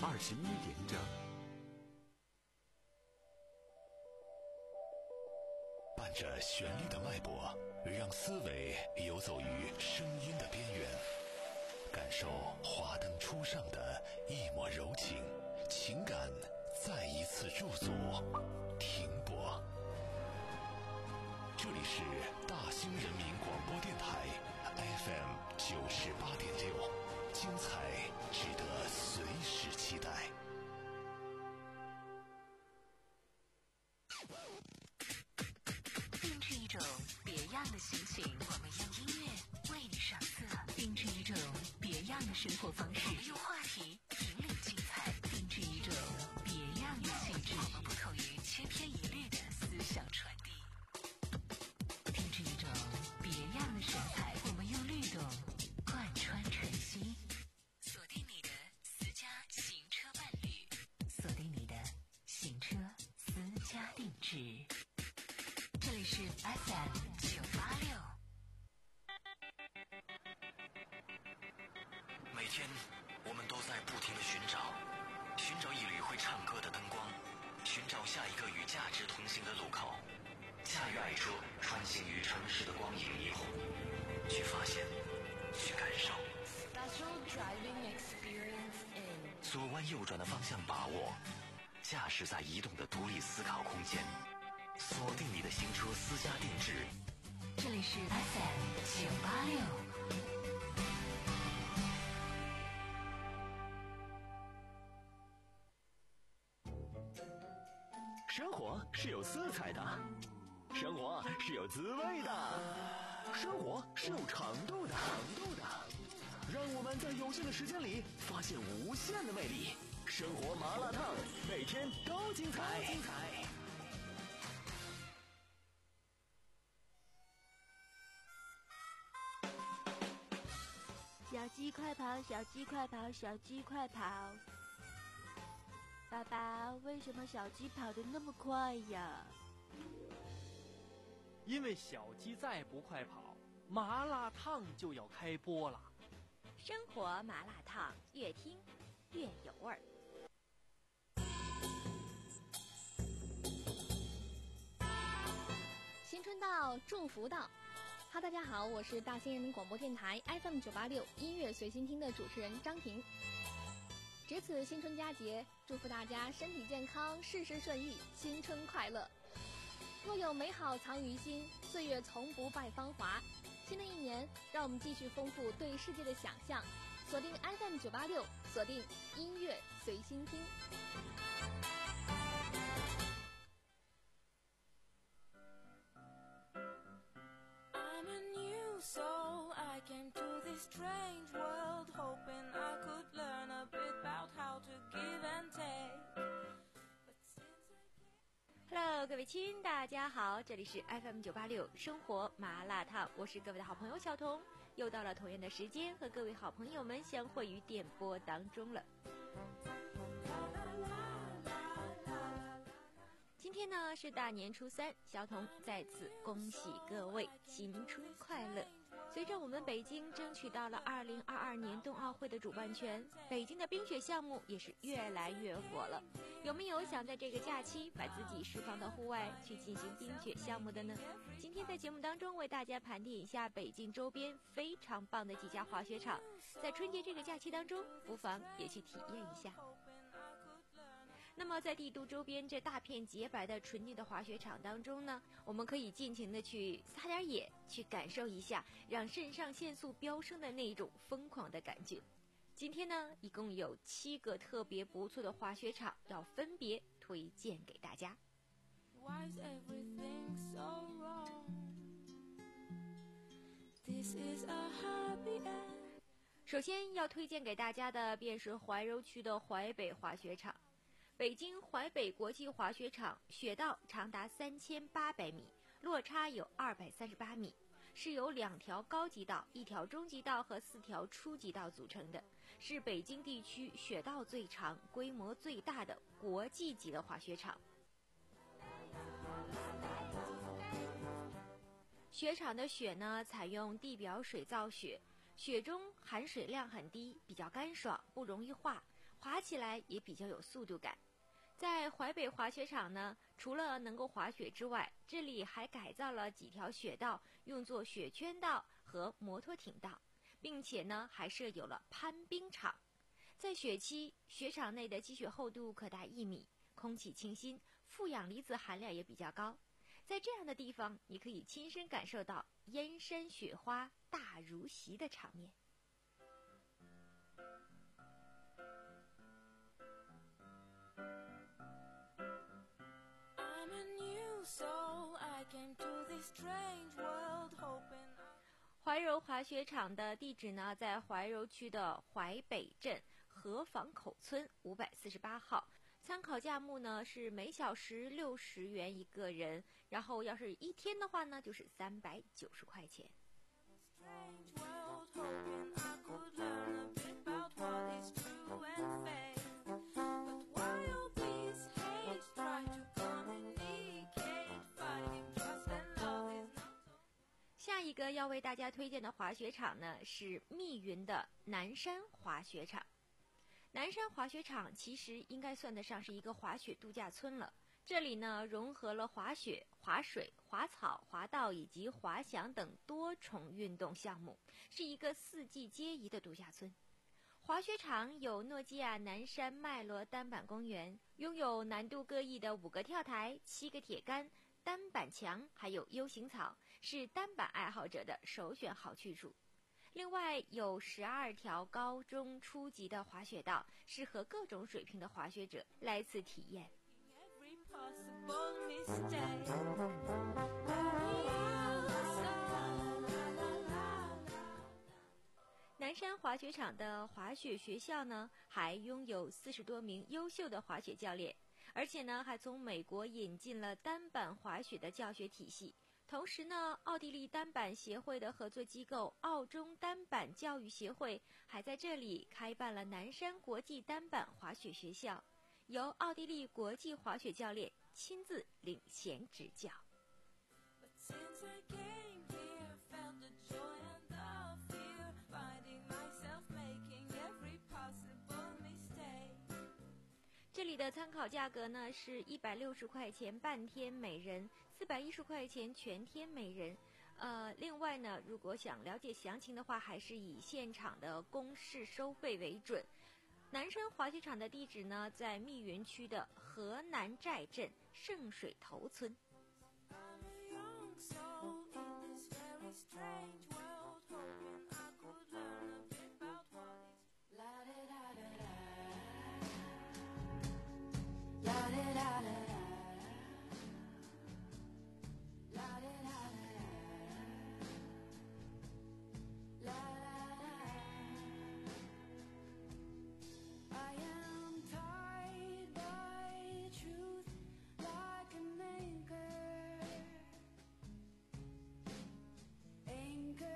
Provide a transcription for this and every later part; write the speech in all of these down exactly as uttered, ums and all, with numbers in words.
二十一点整。 伴着旋律的脉搏，让思维游走于声音的边缘，感受华灯初上的一抹柔情，情感再一次驻足停泊。这里是大兴人民广播电台 F M 九十八点六，精彩值得随时期待。 定制一种别样的心情，我们用音乐为你上色；定制一种别样的生活方式，我们用话题引领精彩；定制一种别样的气质，我们不同于千篇一律的思想传递；定制一种别样的神采，我们用律动贯穿晨曦。锁定你的私家行车伴侣，锁定你的行车私家定制。这里是 F M 九八六。 每天我们都在不停地寻找，寻找一缕会唱歌的灯光，寻找下一个与价值同行的路口，驾驭爱车穿行于城市的光影霓虹，去发现，去感受。 Special driving experience in 左弯右转的方向把握，驾驶在移动的独立思考空间，锁定你的行车私家定制。 这里是 F M 九八六。 生活是有色彩的，生活是有滋味的，生活是有长度的，长度的。让我们在有限的时间里发现无限的魅力。生活麻辣烫，每天都精彩，精彩。 小鸡快跑，小鸡快跑，小鸡快跑！爸爸，为什么小鸡跑得那么快呀？ 因为小鸡再不快跑，麻辣烫就要开播了。 生活麻辣烫，越听越有味儿。 新春到，祝福到。哈，大家好，我是大兴人民广播电台 F M 九八六音乐随心听的主持人张婷。值此新春佳节，祝福大家身体健康，事事顺意，新春快乐。若有美好藏于心，岁月从不败芳华。新的一年，让我们继续丰富对世界的想象，锁定 F M 九八六，锁定音乐随心听。 So I came to this strange world hoping I could learn a bit about how to give and take. Hello， 各位亲，大家好，这里是 F M 九八六生活麻辣烫，我是各位的好朋友小彤，又到了同样的时间和各位好朋友们相会于电波当中了。今天呢是大年初三，小彤再次恭喜各位新春快乐。随着我们北京争取到了二零二二年冬奥会的主办权，北京的冰雪项目也是越来越火了。有没有想在这个假期把自己释放到户外去进行冰雪项目的呢？今天在节目当中为大家盘点一下北京周边非常棒的几家滑雪场，在春节这个假期当中不妨也去体验一下。那么在帝都周边这大片洁白的纯净的滑雪场当中呢，我们可以尽情的去撒点野，去感受一下让肾上腺素飙升的那种疯狂的感觉。今天呢一共有七个特别不错的滑雪场要分别推荐给大家。 Why is everything so wrong? This is a happy end. 首先要推荐给大家的便是怀柔区的淮北滑雪场。北京淮北国际滑雪场雪道长达三千八百米，落差有二百三十八米，是由两条高级道、一条中级道和四条初级道组成的，是北京地区雪道最长、规模最大的国际级的滑雪场。雪场的雪呢，采用地表水造雪，雪中含水量很低，比较干爽，不容易化。 滑起来也比较有速度感。在淮北滑雪场呢，除了能够滑雪之外，这里还改造了几条雪道，用作雪圈道和摩托艇道，并且呢还设有了攀冰场。在雪期，雪场内的积雪厚度可达一米，空气清新，负氧离子含量也比较高。在这样的地方，你可以亲身感受到燕山雪花大如席的场面。怀柔滑雪场的地址呢，在怀柔区的淮北镇河坊口村五百四十八号。参考价目呢是每小时六十元一个人，然后要是一天的话呢，就是三百九十块钱。下一个要为大家推荐的滑雪场呢，是密云的南山滑雪场。南山滑雪场其实应该算得上是一个滑雪度假村了。这里呢，融合了滑雪、滑水、滑草、滑道以及滑翔等多重运动项目，是一个四季皆宜的度假村。滑雪场有诺基亚南山脉罗单板公园，拥有难度各异的五个跳台、七个铁杆、单板墙，还有 U 型草，是单板爱好者的首选好去处。另外有十二条高中初级的滑雪道，适合各种水平的滑雪者来此体验。南山滑雪场的滑雪学校呢，还拥有四十多名优秀的滑雪教练，而且呢，还从美国引进了单板滑雪的教学体系。同时呢，奥地利单板协会的合作机构澳中单板教育协会还在这里开办了南山国际单板滑雪学校，由奥地利国际滑雪教练亲自领衔指教。这里的参考价格呢是一百六十块钱半天每人，四百一十块钱全天每人。呃，另外呢，如果想了解详情的话，还是以现场的公示收费为准。南山滑雪场的地址呢，在密云区的河南寨镇圣水头村。 Anchor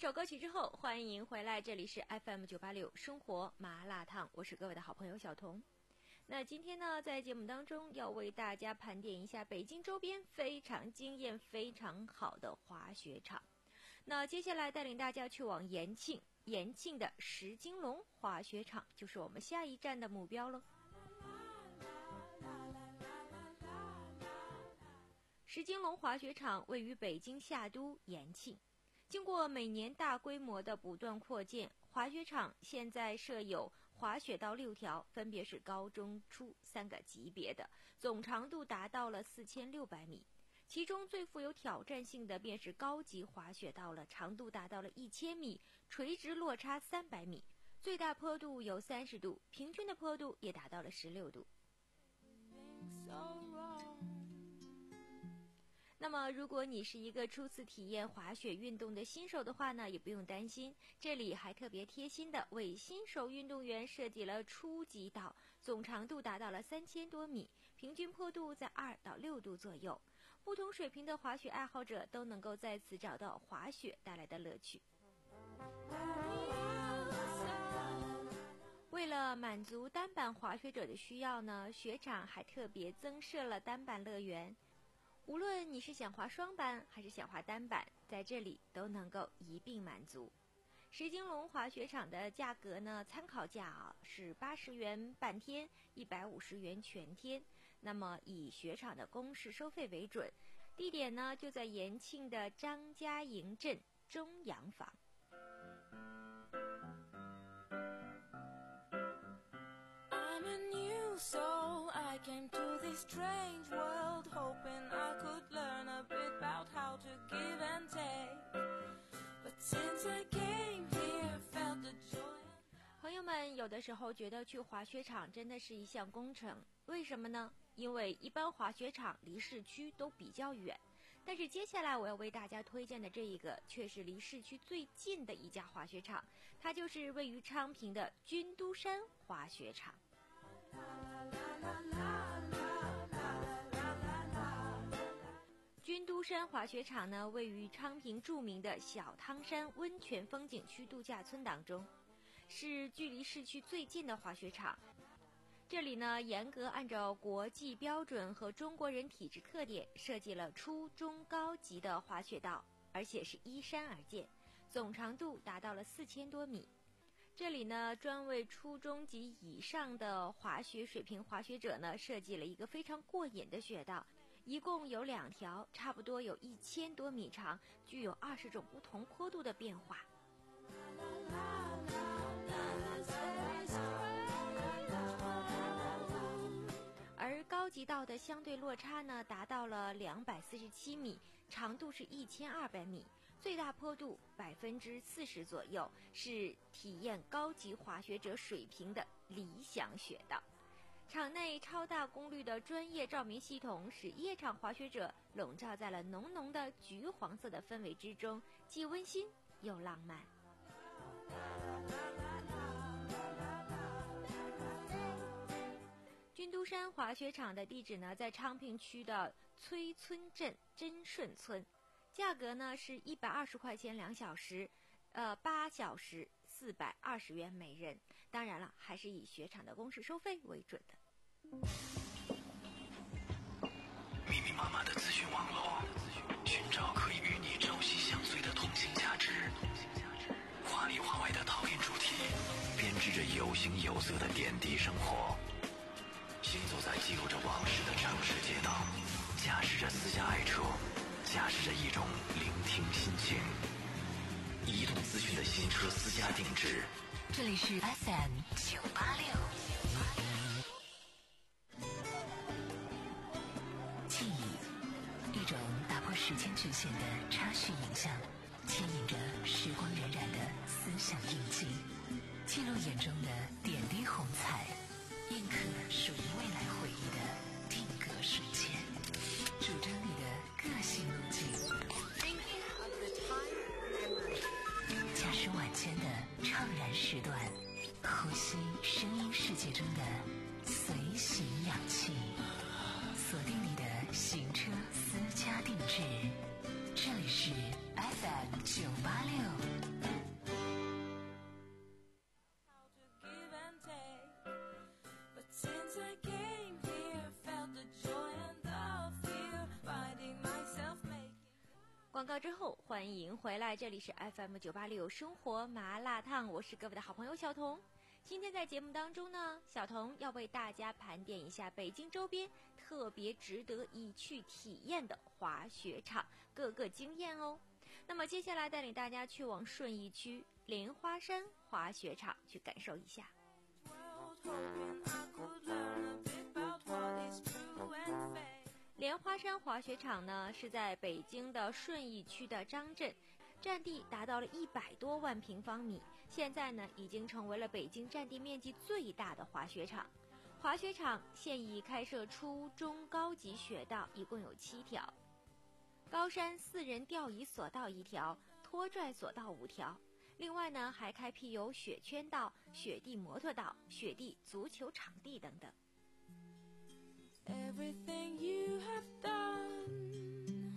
首歌曲之后，欢迎回来，这里是 F M 九八六生活麻辣烫，我是各位的好朋友小彤。那今天呢，在节目当中要为大家盘点一下北京周边非常惊艳、非常好的滑雪场。那接下来带领大家去往延庆，延庆的石金龙滑雪场就是我们下一站的目标喽。石金龙滑雪场位于北京夏都延庆，经过每年大规模的不断扩建，滑雪场现在设有滑雪道六条，分别是高、中、初三个级别的，总长度达到了四千六百米。其中最富有挑战性的便是高级滑雪道了，长度达到了一千米，垂直落差三百米，最大坡度有三十度，平均的坡度也达到了十六度。那么如果你是一个初次体验滑雪运动的新手的话呢，也不用担心，这里还特别贴心的为新手运动员设计了初级道，总长度达到了三千多米，平均坡度在二到六度左右，不同水平的滑雪爱好者都能够在此找到滑雪带来的乐趣。为了满足单板滑雪者的需要呢，雪场还特别增设了单板乐园，无论你是想滑双板还是想滑单板，在这里都能够一并满足。石金龙滑雪场的价格呢，参考价啊是八十元半天，一百五十元全天。那么以雪场的公示收费为准，地点呢就在延庆的张家营镇中洋坊。 I'm a new soul, I came to this strange world hoping I could learn a bit about how to give and take. But since I came here, felt the joy. 朋友们有的时候觉得去滑雪场真的是一项工程，为什么呢？因为一般滑雪场离市区都比较远，但是接下来我要为大家推荐的这一个却是离市区最近的一家滑雪场，它就是位于昌平的军都山滑雪场。军都山滑雪场呢，位于昌平著名的小汤山温泉风景区度假村当中，是距离市区最近的滑雪场。这里呢，严格按照国际标准和中国人体质特点，设计了初中高级的滑雪道，而且是依山而建，总长度达到了四千多米。这里呢，专为初中级以上的滑雪水平滑雪者呢，设计了一个非常过瘾的雪道，一共有两条，差不多有一千多米长，具有二十种不同坡度的变化。而高级道的相对落差呢，达到了两百四十七米，长度是一千二百米，最大坡度百分之四十左右，是体验高级滑雪者水平的理想雪道。场内超大功率的专业照明系统，使夜场滑雪者笼罩在了浓浓的橘黄色的氛围之中，既温馨又浪漫。军都山滑雪场的地址呢，在昌平区的崔村镇真顺村，价格呢是一百二十块钱两小时，呃，八小时四百二十元每人。当然了，还是以雪场的公示收费为准的。 密密麻麻的资讯网络，寻找可以与你朝夕相随的同性价值。华里华外的陶冶主题，编织着有形有色的点滴生活。行走在记录着往事的城市街道，驾驶着私家爱车，驾驶着一种聆听心情。移动资讯的新车私家定制， 这里是 F M 九八六。记忆，一种打破时间局限的插叙影像，牵引着时光荏苒的思想印记，记录眼中的点滴红彩，印刻属于未来回忆的定格瞬间，主张你的个性路径。驾驶晚间的怅然时段，呼吸声音世界中的随行氧气，锁定你的行车私家定制， 这里是 F M 九八六。 广告之后，欢迎回来，这里是 F M 九八六生活麻辣烫，我是各位的好朋友小童。今天在节目当中呢，小童要为大家盘点一下北京周边特别值得一去体验的滑雪场，各个惊艳哦。那么接下来带领大家去往顺义区莲花山滑雪场去感受一下。莲花山滑雪场呢是在北京的顺义区的张镇，占地达到了一百多万平方米，现在呢已经成为了北京占地面积最大的滑雪场。滑雪场现已开设初中高级雪道，一共有七条，高山四人吊椅索道一条，拖拽索道五条。另外呢还开辟有雪圈道、雪地摩托道、雪地足球场地等等。 Everything you have done.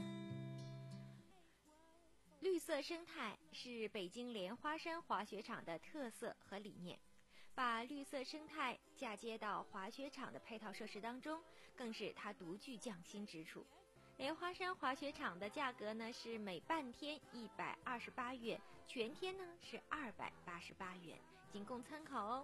绿色生态是北京莲花山滑雪场的特色和理念，把绿色生态嫁接到滑雪场的配套设施当中，更是它独具匠心之处。莲花山滑雪场的价格呢是每半天一百二十八元，全天呢是二百八十八元，仅供参考哦。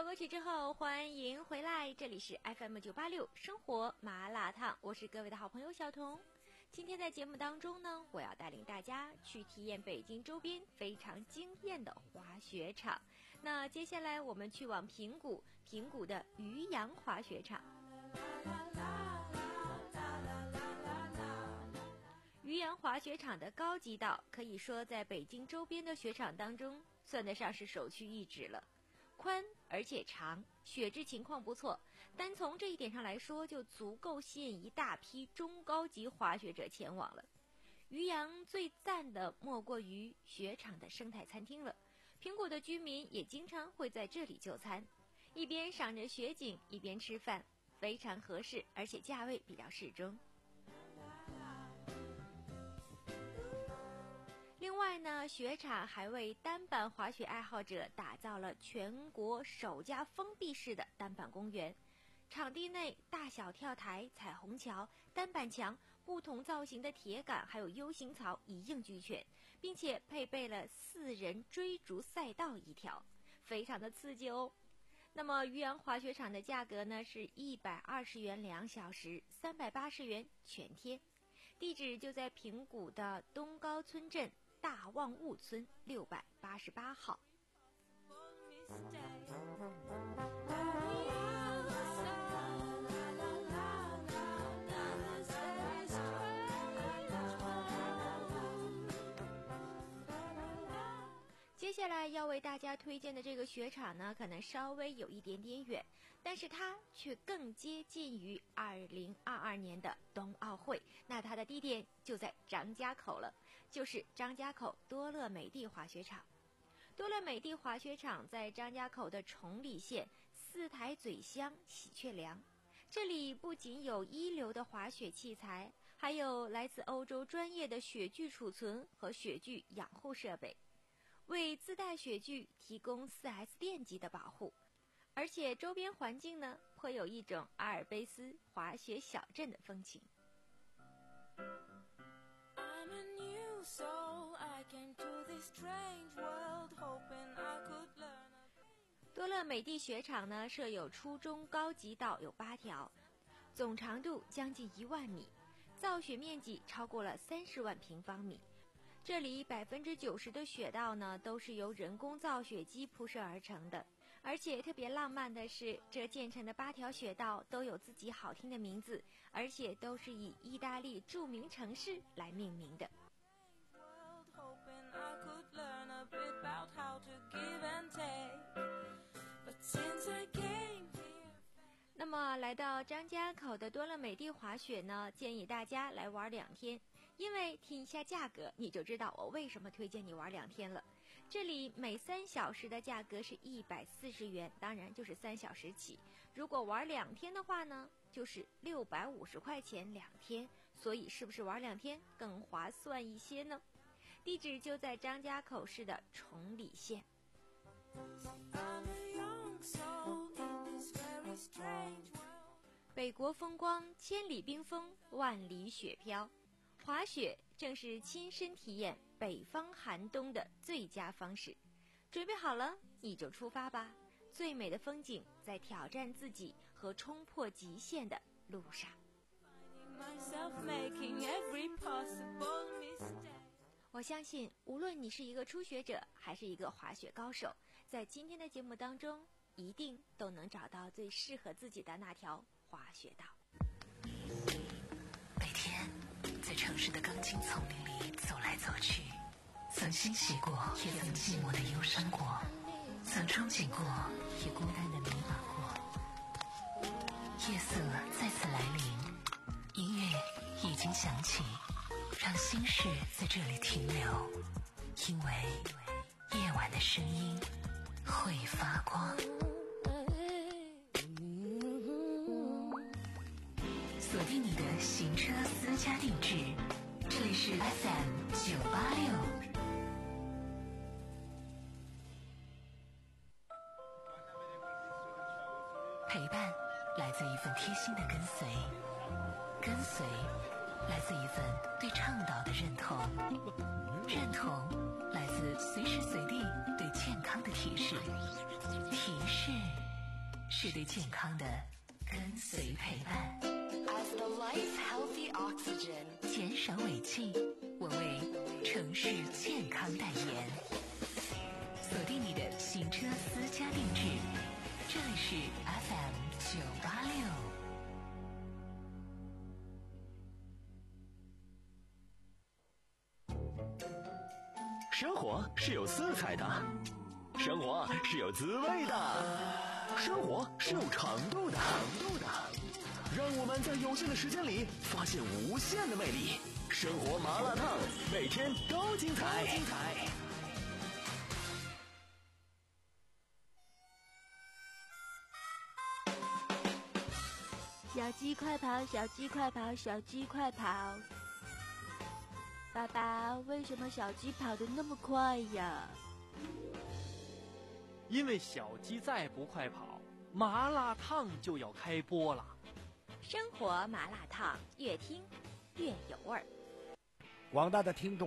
歌曲之后，欢迎回来，这里是 F M 九八六生活麻辣烫，我是各位的好朋友小彤。今天在节目当中呢，我要带领大家去体验北京周边非常惊艳的滑雪场。那接下来我们去往平谷，平谷的渔阳滑雪场。渔阳滑雪场的高级道可以说在北京周边的雪场当中算得上是首屈一指了，宽而且长，雪质情况不错，单从这一点上来说就足够吸引一大批中高级滑雪者前往了。渔阳最赞的莫过于雪场的生态餐厅了，平谷的居民也经常会在这里就餐，一边赏着雪景一边吃饭，非常合适，而且价位比较适中。另外呢，雪场还为单板滑雪爱好者打造了全国首家封闭式的单板公园，场地内大小跳台、彩虹桥、单板墙、不同造型的铁杆还有 U 型槽一应俱全，并且配备了四人追逐赛道一条，非常的刺激哦。那么渔阳滑雪场的价格呢是一百二十元两小时，三百八十元全天，地址就在平谷的东高村镇大望雾村六百八十八号。接下来要为大家推荐的这个雪场呢，可能稍微有一点点远，但是它却更接近于二零二二年的冬奥会。那它的地点就在张家口了，就是张家口多乐美地滑雪场。多乐美地滑雪场在张家口的崇礼县四台嘴乡喜鹊梁，这里不仅有一流的滑雪器材，还有来自欧洲专业的雪具储存和雪具养护设备，为自带雪具提供 四 S 店级的保护，而且周边环境呢，颇有一种阿尔卑斯滑雪小镇的风情。多乐美地雪场呢，设有初中高级道有八条，总长度将近一万米，造雪面积超过了三十万平方米。这里百分之九十的雪道呢，都是由人工造雪机铺设而成的，而且特别浪漫的是，这建成的八条雪道都有自己好听的名字，而且都是以意大利著名城市来命名的。那么来到张家口的多乐美地滑雪呢，建议大家来玩两天，因为听一下价格你就知道我为什么推荐你玩两天了。这里每三小时的价格是一百四十元，当然就是三小时起，如果玩两天的话呢，就是六百五十块钱两天，所以是不是玩两天更划算一些呢？地址就在张家口市的崇礼县。北国风光，千里冰封，万里雪飘，滑雪正是亲身体验北方寒冬的最佳方式。准备好了，你就出发吧！最美的风景在挑战自己和冲破极限的路上。我相信，无论你是一个初学者还是一个滑雪高手，在今天的节目当中，一定都能找到最适合自己的那条滑雪道。 每天在城市的钢筋丛林里走来走去，曾欣喜过，也曾寂寞的忧伤过，曾憧憬过，也孤单的迷茫过。夜色再次来临，音乐已经响起，让心事在这里停留，因为夜晚的声音会发光。锁定你的行车私家定制，这里是 F M 九八六。陪伴来自一份贴心的跟随，跟随来自一份对倡导的认同，认同来自随时随地对健康的提示，提示是对健康的跟随陪伴。 As the life healthy oxygen， 减少尾气，我为城市健康代言。锁定你的行车私家定制，这里是 F M 九八六。 生活是有色彩的，生活是有滋味的，生活是有长度的，长度的。让我们在有限的时间里发现无限的魅力。生活麻辣烫，每天都精彩。精彩。 小鸡快跑，小鸡快跑，小鸡快跑！爸爸，为什么小鸡跑得那么快呀？ 因为小鸡再不快跑，麻辣烫就要开播了。 生活麻辣烫，越听越有味儿。 广大的听众